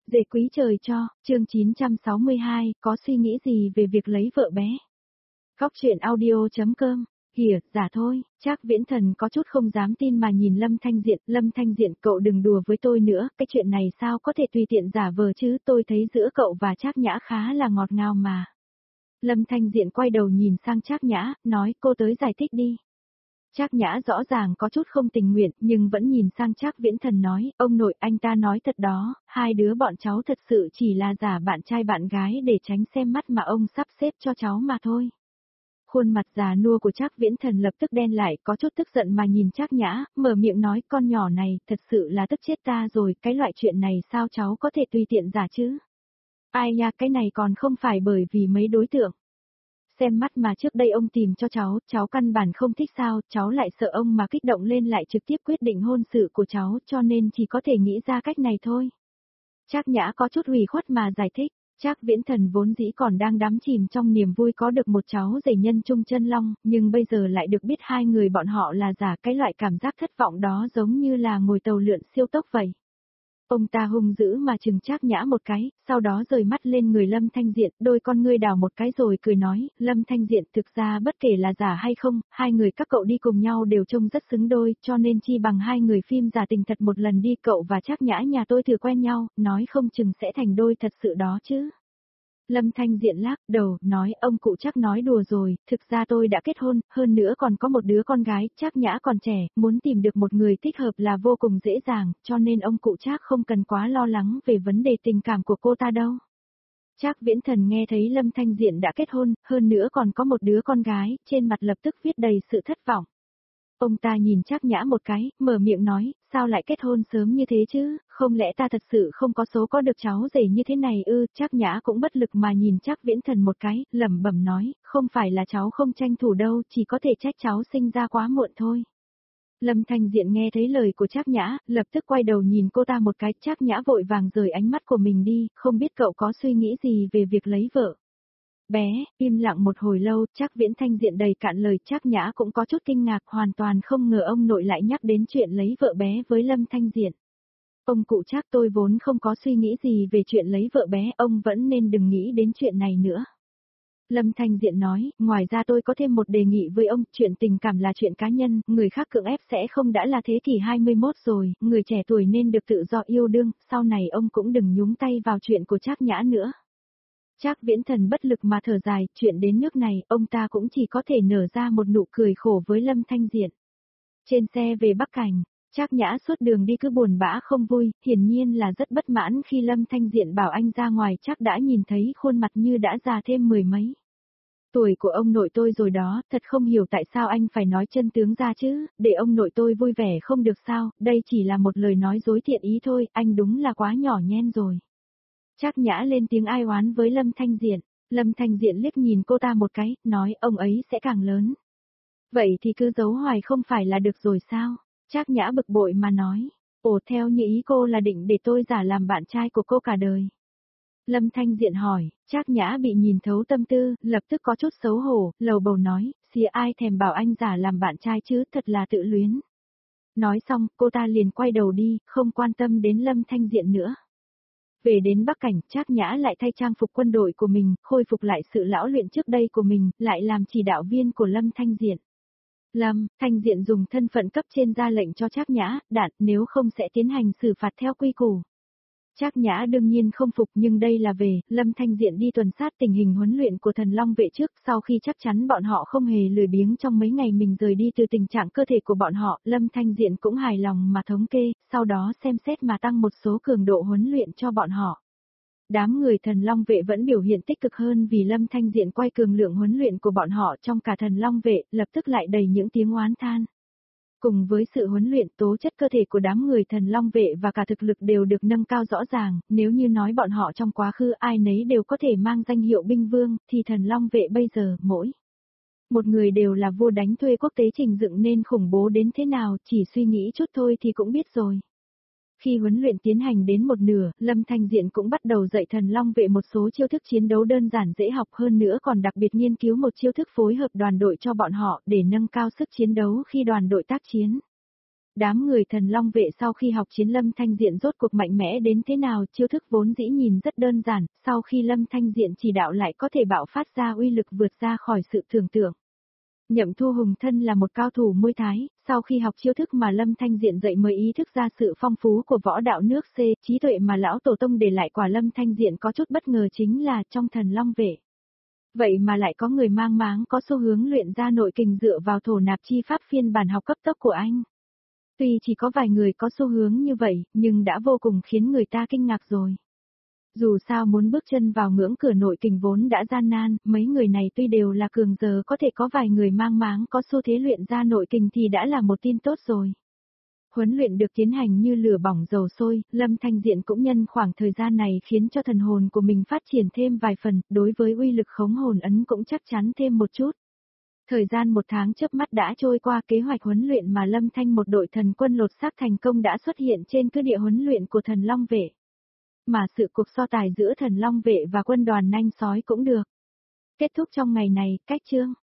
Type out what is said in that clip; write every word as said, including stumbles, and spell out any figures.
Dễ quý trời cho, chương chín trăm sáu mươi hai, có suy nghĩ gì về việc lấy vợ bé? Góc truyện audio.com, kìa, giả thôi, Trác Viễn Thần có chút không dám tin mà nhìn Lâm Thanh Diện, Lâm Thanh Diện cậu đừng đùa với tôi nữa, cái chuyện này sao có thể tùy tiện giả vờ chứ, tôi thấy giữa cậu và Trác Nhã khá là ngọt ngào mà. Lâm Thanh Diện quay đầu nhìn sang Trác Nhã, nói cô tới giải thích đi. Trác Nhã rõ ràng có chút không tình nguyện, nhưng vẫn nhìn sang Trác Viễn Thần nói, ông nội anh ta nói thật đó, hai đứa bọn cháu thật sự chỉ là giả bạn trai bạn gái để tránh xem mắt mà ông sắp xếp cho cháu mà thôi. Khuôn mặt già nua của Trác Viễn Thần lập tức đen lại, có chút tức giận mà nhìn Trác Nhã, mở miệng nói con nhỏ này, thật sự là tức chết ta rồi, cái loại chuyện này sao cháu có thể tùy tiện giả chứ? Ai nha, cái này còn không phải bởi vì mấy đối tượng. Xem mắt mà trước đây ông tìm cho cháu, cháu căn bản không thích sao, cháu lại sợ ông mà kích động lên lại trực tiếp quyết định hôn sự của cháu, cho nên chỉ có thể nghĩ ra cách này thôi. Trác Nhã có chút ủy khuất mà giải thích, Trác Viễn Thần vốn dĩ còn đang đắm chìm trong niềm vui có được một cháu rể nhân trung chân long, nhưng bây giờ lại được biết hai người bọn họ là giả, cái loại cảm giác thất vọng đó giống như là ngồi tàu lượn siêu tốc vậy. Ông ta hung dữ mà chừng Trác Nhã một cái, sau đó rời mắt lên người Lâm Thanh Diện, đôi con ngươi đảo một cái rồi cười nói, Lâm Thanh Diện thực ra bất kể là giả hay không, hai người các cậu đi cùng nhau đều trông rất xứng đôi, cho nên chi bằng hai người phim giả tình thật một lần đi, cậu và Trác Nhã nhà tôi thử quen nhau, nói không chừng sẽ thành đôi thật sự đó chứ. Lâm Thanh Diện lắc đầu, nói ông cụ Trác nói đùa rồi, thực ra tôi đã kết hôn, hơn nữa còn có một đứa con gái, Trác Nhã còn trẻ, muốn tìm được một người thích hợp là vô cùng dễ dàng, cho nên ông cụ Trác không cần quá lo lắng về vấn đề tình cảm của cô ta đâu. Trác Viễn Thần nghe thấy Lâm Thanh Diện đã kết hôn, hơn nữa còn có một đứa con gái, trên mặt lập tức viết đầy sự thất vọng. Ông ta nhìn Trác Nhã một cái, mở miệng nói, sao lại kết hôn sớm như thế chứ, không lẽ ta thật sự không có số có được cháu rể như thế này ư? Trác Nhã cũng bất lực mà nhìn Trác Viễn Thần một cái, lẩm bẩm nói, không phải là cháu không tranh thủ đâu, chỉ có thể trách cháu sinh ra quá muộn thôi. Lâm Thanh Diện nghe thấy lời của Trác Nhã, lập tức quay đầu nhìn cô ta một cái, Trác Nhã vội vàng rời ánh mắt của mình đi, không biết cậu có suy nghĩ gì về việc lấy vợ. Bé, im lặng một hồi lâu, Trác Viễn Thanh Diện đầy cạn lời, Trác Nhã cũng có chút kinh ngạc, hoàn toàn không ngờ ông nội lại nhắc đến chuyện lấy vợ bé với Lâm Thanh Diện. Ông cụ Trác, tôi vốn không có suy nghĩ gì về chuyện lấy vợ bé, ông vẫn nên đừng nghĩ đến chuyện này nữa. Lâm Thanh Diện nói, ngoài ra tôi có thêm một đề nghị với ông, chuyện tình cảm là chuyện cá nhân, người khác cưỡng ép sẽ không, đã là thế kỷ hai mươi mốt rồi, người trẻ tuổi nên được tự do yêu đương, sau này ông cũng đừng nhúng tay vào chuyện của Trác Nhã nữa. Trác Viễn Thần bất lực mà thở dài, chuyện đến nước này, ông ta cũng chỉ có thể nở ra một nụ cười khổ với Lâm Thanh Diện. Trên xe về Bắc Cảnh, Trác Nhã suốt đường đi cứ buồn bã không vui, hiển nhiên là rất bất mãn khi Lâm Thanh Diện bảo anh ra ngoài, chắc đã nhìn thấy khuôn mặt như đã già thêm mười mấy. Tuổi của ông nội tôi rồi đó, thật không hiểu tại sao anh phải nói chân tướng ra chứ, để ông nội tôi vui vẻ không được sao, đây chỉ là một lời nói dối thiện ý thôi, anh đúng là quá nhỏ nhen rồi. Trác Nhã lên tiếng ai oán với Lâm Thanh Diện, Lâm Thanh Diện liếc nhìn cô ta một cái, nói ông ấy sẽ càng lớn. Vậy thì cứ giấu hoài không phải là được rồi sao? Trác Nhã bực bội mà nói, ồ theo như ý cô là định để tôi giả làm bạn trai của cô cả đời. Lâm Thanh Diện hỏi, Trác Nhã bị nhìn thấu tâm tư, lập tức có chút xấu hổ, lầu bầu nói, xìa ai thèm bảo anh giả làm bạn trai chứ, thật là tự luyến. Nói xong, cô ta liền quay đầu đi, không quan tâm đến Lâm Thanh Diện nữa. Về đến Bắc Cảnh, Trác Nhã lại thay trang phục quân đội của mình, khôi phục lại sự lão luyện trước đây của mình, lại làm chỉ đạo viên của Lâm Thanh Diện. Lâm Thanh Diện dùng thân phận cấp trên ra lệnh cho Trác Nhã, đạn, nếu không sẽ tiến hành xử phạt theo quy củ. Trác Nhã đương nhiên không phục, nhưng đây là về, Lâm Thanh Diện đi tuần sát tình hình huấn luyện của Thần Long vệ trước, sau khi chắc chắn bọn họ không hề lười biếng trong mấy ngày mình rời đi từ tình trạng cơ thể của bọn họ, Lâm Thanh Diện cũng hài lòng mà thống kê, sau đó xem xét mà tăng một số cường độ huấn luyện cho bọn họ. Đám người Thần Long vệ vẫn biểu hiện tích cực hơn vì Lâm Thanh Diện quay cường lượng huấn luyện của bọn họ trong cả Thần Long vệ, lập tức lại đầy những tiếng oán than. Cùng với sự huấn luyện, tố chất cơ thể của đám người Thần Long vệ và cả thực lực đều được nâng cao rõ ràng, nếu như nói bọn họ trong quá khứ ai nấy đều có thể mang danh hiệu binh vương, thì Thần Long vệ bây giờ, mỗi một người đều là vua đánh thuê quốc tế trình dựng nên khủng bố đến thế nào, chỉ suy nghĩ chút thôi thì cũng biết rồi. Khi huấn luyện tiến hành đến một nửa, Lâm Thanh Diện cũng bắt đầu dạy Thần Long vệ một số chiêu thức chiến đấu đơn giản dễ học, hơn nữa còn đặc biệt nghiên cứu một chiêu thức phối hợp đoàn đội cho bọn họ để nâng cao sức chiến đấu khi đoàn đội tác chiến. Đám người thần long vệ sau khi học chiến Lâm Thanh Diện rốt cuộc mạnh mẽ đến thế nào, chiêu thức vốn dĩ nhìn rất đơn giản, sau khi Lâm Thanh Diện chỉ đạo lại có thể bạo phát ra uy lực vượt ra khỏi sự tưởng tượng. Nhậm Thu Hùng thân là một cao thủ Muay Thái, sau khi học chiêu thức mà Lâm Thanh Diện dạy mới ý thức ra sự phong phú của võ đạo nước C, trí tuệ mà lão tổ tông để lại, quả Lâm Thanh Diện có chút bất ngờ chính là trong thần long vệ. Vậy mà lại có người mang máng có xu hướng luyện ra nội kình dựa vào thổ nạp chi pháp phiên bản học cấp tốc của anh. Tuy chỉ có vài người có xu hướng như vậy, nhưng đã vô cùng khiến người ta kinh ngạc rồi. Dù sao muốn bước chân vào ngưỡng cửa nội kình vốn đã gian nan, mấy người này tuy đều là cường giờ có thể có vài người mang máng có xu thế luyện ra nội kình thì đã là một tin tốt rồi. Huấn luyện được tiến hành như lửa bỏng dầu sôi, Lâm Thanh Diện cũng nhân khoảng thời gian này khiến cho thần hồn của mình phát triển thêm vài phần, đối với uy lực khống hồn ấn cũng chắc chắn thêm một chút. Thời gian một tháng chớp mắt đã trôi qua, kế hoạch huấn luyện mà Lâm Thanh một đội thần quân lột xác thành công đã xuất hiện trên cứ địa huấn luyện của thần Long Vệ. Mà sự cuộc so tài giữa thần Long Vệ và quân đoàn nanh sói cũng được kết thúc trong ngày này, cách chương.